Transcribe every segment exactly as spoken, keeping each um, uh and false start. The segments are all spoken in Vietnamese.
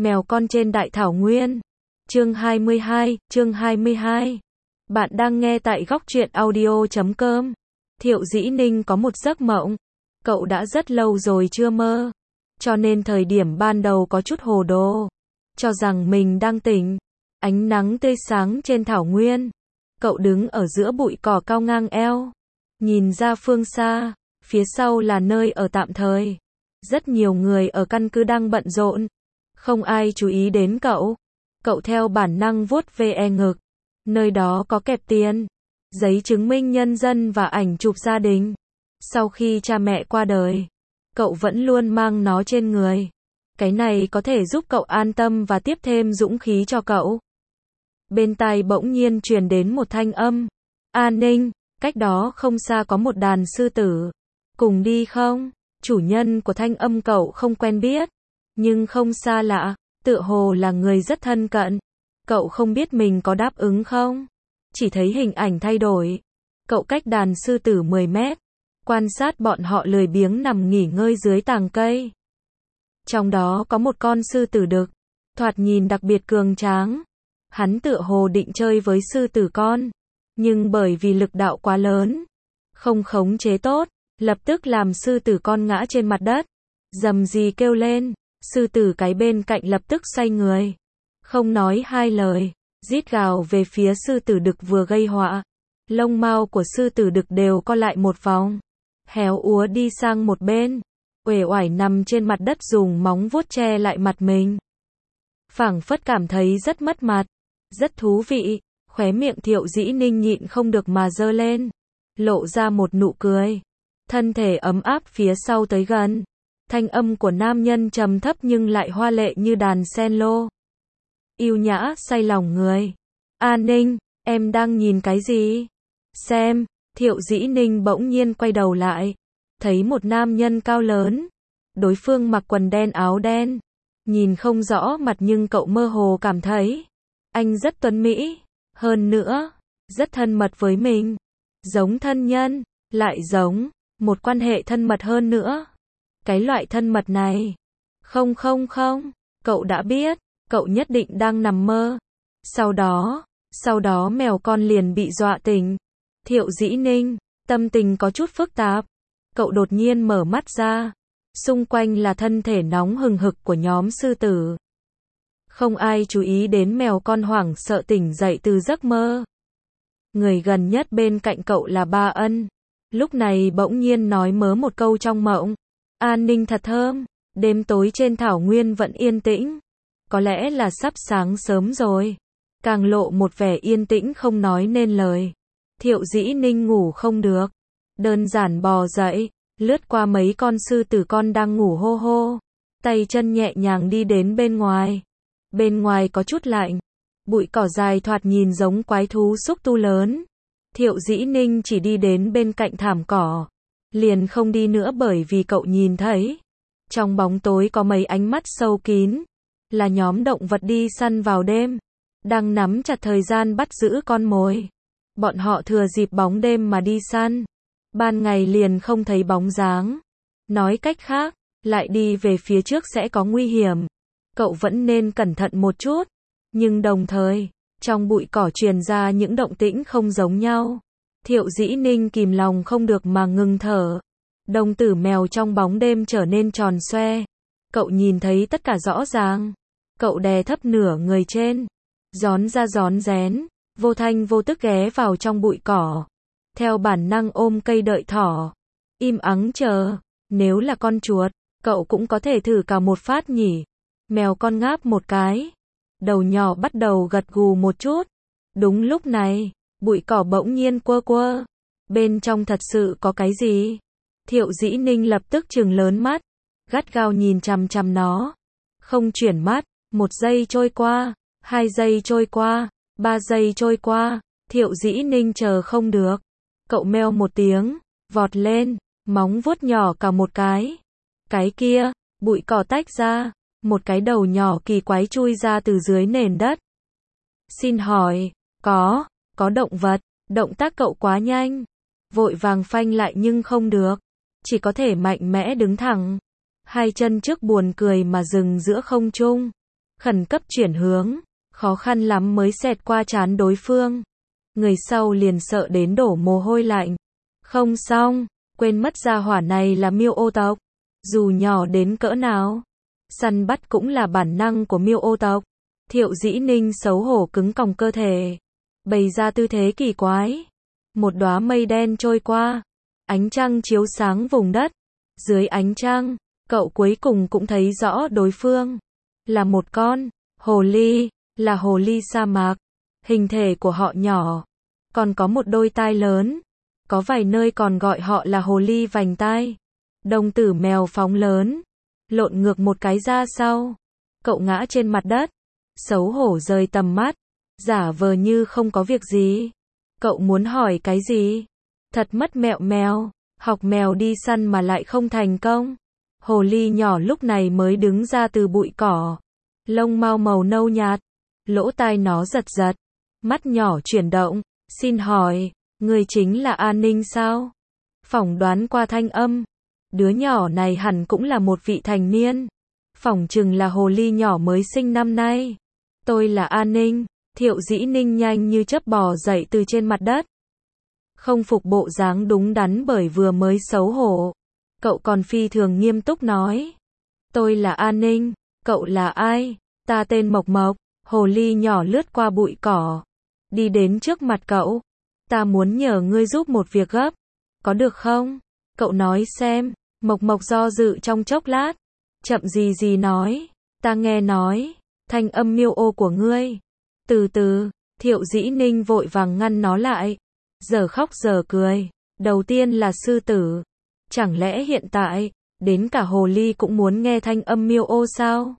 Mèo con trên đại thảo nguyên. Chương hai mươi hai, chương hai mươi hai. Bạn đang nghe tại góc truyện audio chấm com. Thiệu Dĩ Ninh có một giấc mộng. Cậu đã rất lâu rồi chưa mơ. Cho nên thời điểm ban đầu có chút hồ đồ. Cho rằng mình đang tỉnh. Ánh nắng tươi sáng trên thảo nguyên. Cậu đứng ở giữa bụi cỏ cao ngang eo. Nhìn ra phương xa. Phía sau là nơi ở tạm thời. Rất nhiều người ở căn cứ đang bận rộn. Không ai chú ý đến cậu. Cậu theo bản năng vuốt ve ngực. Nơi đó có kẹp tiền, giấy chứng minh nhân dân và ảnh chụp gia đình. Sau khi cha mẹ qua đời, cậu vẫn luôn mang nó trên người. Cái này có thể giúp cậu an tâm và tiếp thêm dũng khí cho cậu. Bên tai bỗng nhiên truyền đến một thanh âm. An Ninh, cách đó không xa có một đàn sư tử. Cùng đi không? Chủ nhân của thanh âm cậu không quen biết. Nhưng không xa lạ, tựa hồ là người rất thân cận. Cậu không biết mình có đáp ứng không? Chỉ thấy hình ảnh thay đổi. Cậu cách đàn sư tử mười mét. Quan sát bọn họ lười biếng nằm nghỉ ngơi dưới tàng cây. Trong đó có một con sư tử đực. Thoạt nhìn đặc biệt cường tráng. Hắn tựa hồ định chơi với sư tử con. Nhưng bởi vì lực đạo quá lớn. Không khống chế tốt. Lập tức làm sư tử con ngã trên mặt đất. Rầm rì kêu lên. Sư tử cái bên cạnh lập tức xoay người. Không nói hai lời, rít gào về phía sư tử đực vừa gây họa. Lông mao của sư tử đực đều co lại một vòng. Héo úa đi sang một bên. Uể oải nằm trên mặt đất dùng móng vuốt che lại mặt mình. Phảng phất cảm thấy rất mất mặt. Rất thú vị. Khóe miệng Thiệu Dĩ Ninh nhịn không được mà giơ lên. Lộ ra một nụ cười. Thân thể ấm áp phía sau tới gần. Thanh âm của nam nhân trầm thấp nhưng lại hoa lệ như đàn sen lô. Yêu nhã say lòng người. An Ninh, em đang nhìn cái gì? Xem, Thiệu Dĩ Ninh bỗng nhiên quay đầu lại. Thấy một nam nhân cao lớn. Đối phương mặc quần đen áo đen. Nhìn không rõ mặt nhưng cậu mơ hồ cảm thấy. Anh rất tuấn mỹ. Hơn nữa, rất thân mật với mình. Giống thân nhân, lại giống, một quan hệ thân mật hơn nữa. Cái loại thân mật này. Không không không, cậu đã biết. Cậu nhất định đang nằm mơ. Sau đó, sau đó mèo con liền bị dọa tỉnh. Thiệu Dĩ Ninh, tâm tình có chút phức tạp. Cậu đột nhiên mở mắt ra. Xung quanh là thân thể nóng hừng hực của nhóm sư tử. Không ai chú ý đến mèo con hoảng sợ tỉnh dậy từ giấc mơ. Người gần nhất bên cạnh cậu là Ba Ân. Lúc này bỗng nhiên nói mớ một câu trong mộng. An ninh thật thơm. Đêm tối trên thảo nguyên vẫn yên tĩnh. Có lẽ là sắp sáng sớm rồi. Càng lộ một vẻ yên tĩnh không nói nên lời. Thiệu Dĩ Ninh ngủ không được. Đơn giản bò dậy, lướt qua mấy con sư tử con đang ngủ hô hô. Tay chân nhẹ nhàng đi đến bên ngoài. Bên ngoài có chút lạnh. Bụi cỏ dài thoạt nhìn giống quái thú xúc tu lớn. Thiệu Dĩ Ninh chỉ đi đến bên cạnh thảm cỏ. Liền không đi nữa bởi vì cậu nhìn thấy. Trong bóng tối có mấy ánh mắt sâu kín. Là nhóm động vật đi săn vào đêm. Đang nắm chặt thời gian bắt giữ con mồi. Bọn họ thừa dịp bóng đêm mà đi săn. Ban ngày liền không thấy bóng dáng. Nói cách khác, lại đi về phía trước sẽ có nguy hiểm. Cậu vẫn nên cẩn thận một chút. Nhưng đồng thời, trong bụi cỏ truyền ra những động tĩnh không giống nhau. Thiệu Dĩ Ninh kìm lòng không được mà ngừng thở. Đồng tử mèo trong bóng đêm trở nên tròn xoe. Cậu nhìn thấy tất cả rõ ràng. Cậu đè thấp nửa người trên. Gión ra gión rén. Vô thanh vô tức ghé vào trong bụi cỏ. Theo bản năng ôm cây đợi thỏ. Im ắng chờ. Nếu là con chuột, cậu cũng có thể thử cào một phát nhỉ. Mèo con ngáp một cái. Đầu nhỏ bắt đầu gật gù một chút. Đúng lúc này, bụi cỏ bỗng nhiên quơ quơ. Bên trong thật sự có cái gì? Thiệu Dĩ Ninh lập tức trừng lớn mắt. Gắt gao nhìn chằm chằm nó. Không chuyển mắt. Một giây trôi qua. Hai giây trôi qua. Ba giây trôi qua. Thiệu Dĩ Ninh chờ không được. Cậu meo một tiếng. Vọt lên. Móng vuốt nhỏ cả một cái. Cái kia. Bụi cỏ tách ra. Một cái đầu nhỏ kỳ quái chui ra từ dưới nền đất. Xin hỏi. Có. Có động vật. Động tác cậu quá nhanh. Vội vàng phanh lại nhưng không được. Chỉ có thể mạnh mẽ đứng thẳng. Hai chân trước buồn cười mà dừng giữa không trung. khẩn cấp chuyển hướng, khó khăn lắm mới xẹt qua trán đối phương. Người sau liền sợ đến đổ mồ hôi lạnh. Không xong, quên mất gia hỏa này là miêu ô tộc. Dù nhỏ đến cỡ nào, săn bắt cũng là bản năng của miêu ô tộc. Thiệu Dĩ Ninh xấu hổ cứng còng cơ thể, bày ra tư thế kỳ quái. Một đóa mây đen trôi qua, ánh trăng chiếu sáng vùng đất. Dưới ánh trăng, cậu cuối cùng cũng thấy rõ đối phương. Là một con hồ ly, là hồ ly sa mạc. Hình thể của họ nhỏ, còn có một đôi tai lớn. Có vài nơi còn gọi họ là hồ ly vành tai. Đồng tử mèo phóng lớn, lộn ngược một cái ra sau. Cậu ngã trên mặt đất, xấu hổ rời tầm mắt, giả vờ như không có việc gì. Cậu muốn hỏi cái gì? Thật mất mẹo mèo, học mèo đi săn mà lại không thành công. Hồ ly nhỏ lúc này mới đứng ra từ bụi cỏ. Lông mau màu nâu nhạt, lỗ tai nó giật giật, mắt nhỏ chuyển động. Xin hỏi, người chính là An Ninh sao? Phỏng đoán qua thanh âm, đứa nhỏ này hẳn cũng là một vị thành niên. Phỏng chừng là hồ ly nhỏ mới sinh năm nay. Tôi là An Ninh. Thiệu Dĩ Ninh nhanh như chớp bò dậy từ trên mặt đất. Không phục bộ dáng đúng đắn bởi vừa mới xấu hổ. Cậu còn phi thường nghiêm túc nói. Tôi là An Ninh. Cậu là ai? Ta tên Mộc Mộc. Hồ ly nhỏ lướt qua bụi cỏ, đi đến trước mặt cậu. Ta muốn nhờ ngươi giúp một việc gấp. Có được không? Cậu nói xem. Mộc Mộc do dự trong chốc lát, chậm gì gì nói. Ta nghe nói, thanh âm miêu ô của ngươi. Từ từ, Thiệu Dĩ Ninh vội vàng ngăn nó lại. Giờ khóc giờ cười. Đầu tiên là sư tử. Chẳng lẽ hiện tại, đến cả hồ ly cũng muốn nghe thanh âm miêu ô sao?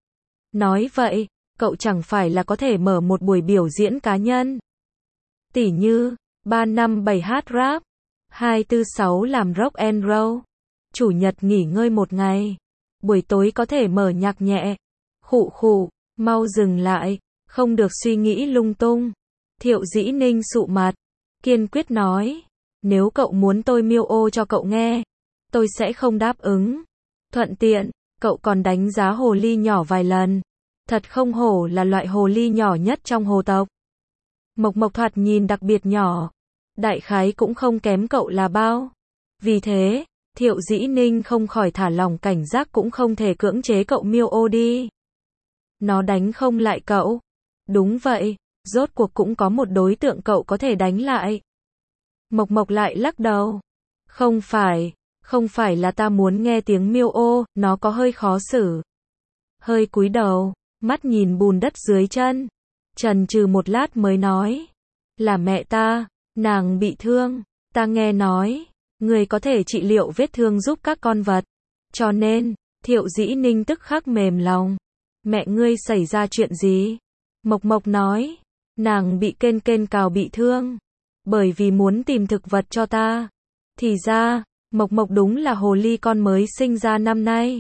Nói vậy, cậu chẳng phải là có thể mở một buổi biểu diễn cá nhân. Tỉ như, ba năm bảy hát rap, hai tư sáu làm rock and roll, chủ nhật nghỉ ngơi một ngày, buổi tối có thể mở nhạc nhẹ. Khụ khụ, mau dừng lại, không được suy nghĩ lung tung. Thiệu Dĩ Ninh sụ mặt, kiên quyết nói, nếu cậu muốn tôi miêu ô cho cậu nghe, tôi sẽ không đáp ứng. Thuận tiện, cậu còn đánh giá hồ ly nhỏ vài lần. Thật không hổ là loại hồ ly nhỏ nhất trong hồ tộc. Mộc Mộc thoạt nhìn đặc biệt nhỏ, đại khái cũng không kém cậu là bao. Vì thế, Thiệu Dĩ Ninh không khỏi thả lỏng cảnh giác, cũng không thể cưỡng chế cậu miêu ô đi. Nó đánh không lại cậu. Đúng vậy, rốt cuộc cũng có một đối tượng cậu có thể đánh lại. Mộc Mộc lại lắc đầu. Không phải, không phải là ta muốn nghe tiếng miêu ô, nó có hơi khó xử. Hơi cúi đầu, mắt nhìn bùn đất dưới chân, chần chừ một lát mới nói. Là mẹ ta, nàng bị thương, ta nghe nói, người có thể trị liệu vết thương giúp các con vật. Cho nên, Thiệu Dĩ Ninh tức khắc mềm lòng. Mẹ ngươi xảy ra chuyện gì? Mộc Mộc nói, nàng bị kên kên cào bị thương, bởi vì muốn tìm thực vật cho ta. Thì ra, Mộc Mộc đúng là hồ ly con mới sinh ra năm nay.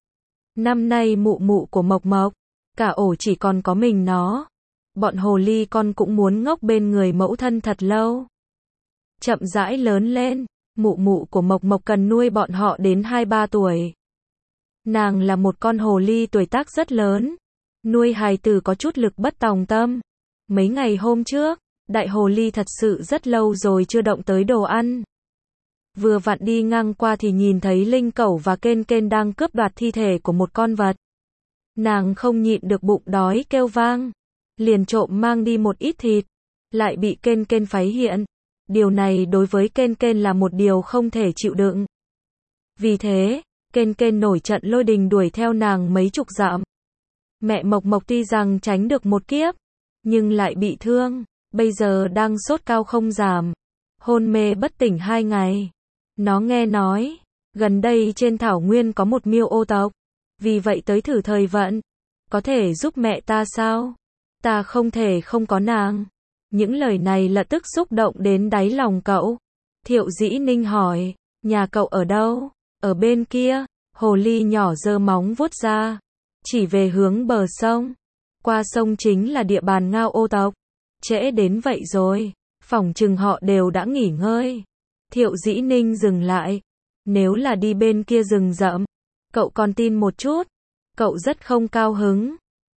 Năm nay mụ mụ của Mộc Mộc, cả ổ chỉ còn có mình nó. Bọn hồ ly con cũng muốn ngốc bên người mẫu thân thật lâu. Chậm rãi lớn lên, mụ mụ của Mộc Mộc cần nuôi bọn họ đến hai ba tuổi. Nàng là một con hồ ly tuổi tác rất lớn, nuôi hài tử có chút lực bất tòng tâm. Mấy ngày hôm trước, đại hồ ly thật sự rất lâu rồi chưa động tới đồ ăn. Vừa vặn đi ngang qua thì nhìn thấy Linh Cẩu và Kên Kên đang cướp đoạt thi thể của một con vật. Nàng không nhịn được bụng đói kêu vang, liền trộm mang đi một ít thịt, lại bị Kên Kên phát hiện. Điều này đối với Kên Kên là một điều không thể chịu đựng. Vì thế, Kên Kên nổi trận lôi đình đuổi theo nàng mấy chục dặm. Mẹ Mộc Mộc tuy rằng tránh được một kiếp, nhưng lại bị thương, bây giờ đang sốt cao không giảm, hôn mê bất tỉnh hai ngày. Nó nghe nói, gần đây trên thảo nguyên có một miêu ô tộc, vì vậy tới thử thời vận. Có thể giúp mẹ ta sao? Ta không thể không có nàng. Những lời này lập tức xúc động đến đáy lòng cậu. Thiệu Dĩ Ninh hỏi, nhà cậu ở đâu? Ở bên kia. Hồ ly nhỏ giơ móng vuốt ra, chỉ về hướng bờ sông. Qua sông chính là địa bàn ngao ô tộc. Trễ đến vậy rồi, phỏng chừng họ đều đã nghỉ ngơi. Thiệu Dĩ Ninh dừng lại. Nếu là đi bên kia rừng rậm, cậu còn tin một chút. Cậu rất không cao hứng.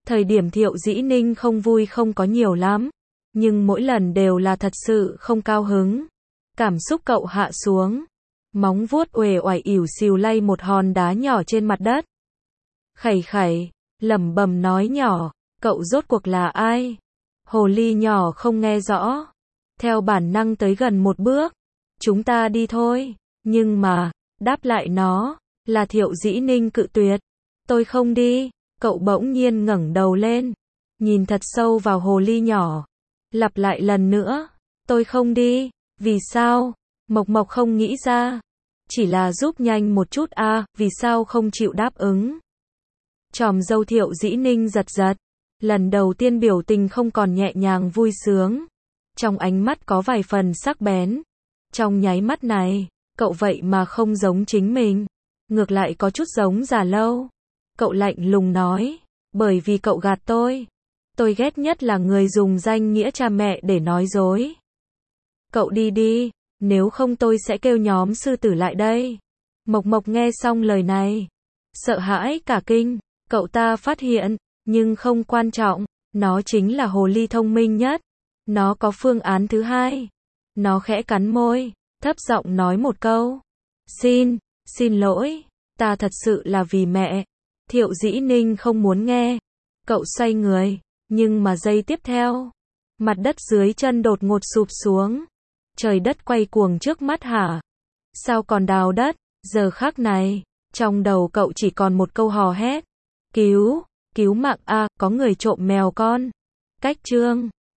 Thời điểm Thiệu Dĩ Ninh không vui không có nhiều lắm, nhưng mỗi lần đều là thật sự không cao hứng. Cảm xúc cậu hạ xuống, móng vuốt uể oải ỉu xìu lay một hòn đá nhỏ trên mặt đất. Khẩy khẩy, lẩm bẩm nói nhỏ, cậu rốt cuộc là ai? Hồ ly nhỏ không nghe rõ, theo bản năng tới gần một bước. Chúng ta đi thôi, nhưng mà, đáp lại nó, là Thiệu Dĩ Ninh cự tuyệt. Tôi không đi, cậu bỗng nhiên ngẩng đầu lên, nhìn thật sâu vào hồ ly nhỏ, lặp lại lần nữa, tôi không đi, vì sao? Mộc Mộc không nghĩ ra, chỉ là giúp nhanh một chút à, vì sao không chịu đáp ứng? Chòm râu Thiệu Dĩ Ninh giật giật, lần đầu tiên biểu tình không còn nhẹ nhàng vui sướng, trong ánh mắt có vài phần sắc bén. Trong nháy mắt này, cậu vậy mà không giống chính mình, ngược lại có chút giống Già Lâu. Cậu lạnh lùng nói, bởi vì cậu gạt tôi. Tôi ghét nhất là người dùng danh nghĩa cha mẹ để nói dối. Cậu đi đi, nếu không tôi sẽ kêu nhóm sư tử lại đây. Mộc Mộc nghe xong lời này, sợ hãi cả kinh, cậu ta phát hiện, nhưng không quan trọng, nó chính là hồ ly thông minh nhất. Nó có phương án thứ hai. Nó khẽ cắn môi, thấp giọng nói một câu. Xin, xin lỗi, ta thật sự là vì mẹ. Thiệu Dĩ Ninh không muốn nghe. Cậu xoay người, nhưng mà giây tiếp theo, mặt đất dưới chân đột ngột sụp xuống. Trời đất quay cuồng trước mắt hả? Sao còn đào đất? Giờ khắc này, trong đầu cậu chỉ còn một câu hò hét. Cứu, cứu mạng a, có người trộm mèo con. Cách chương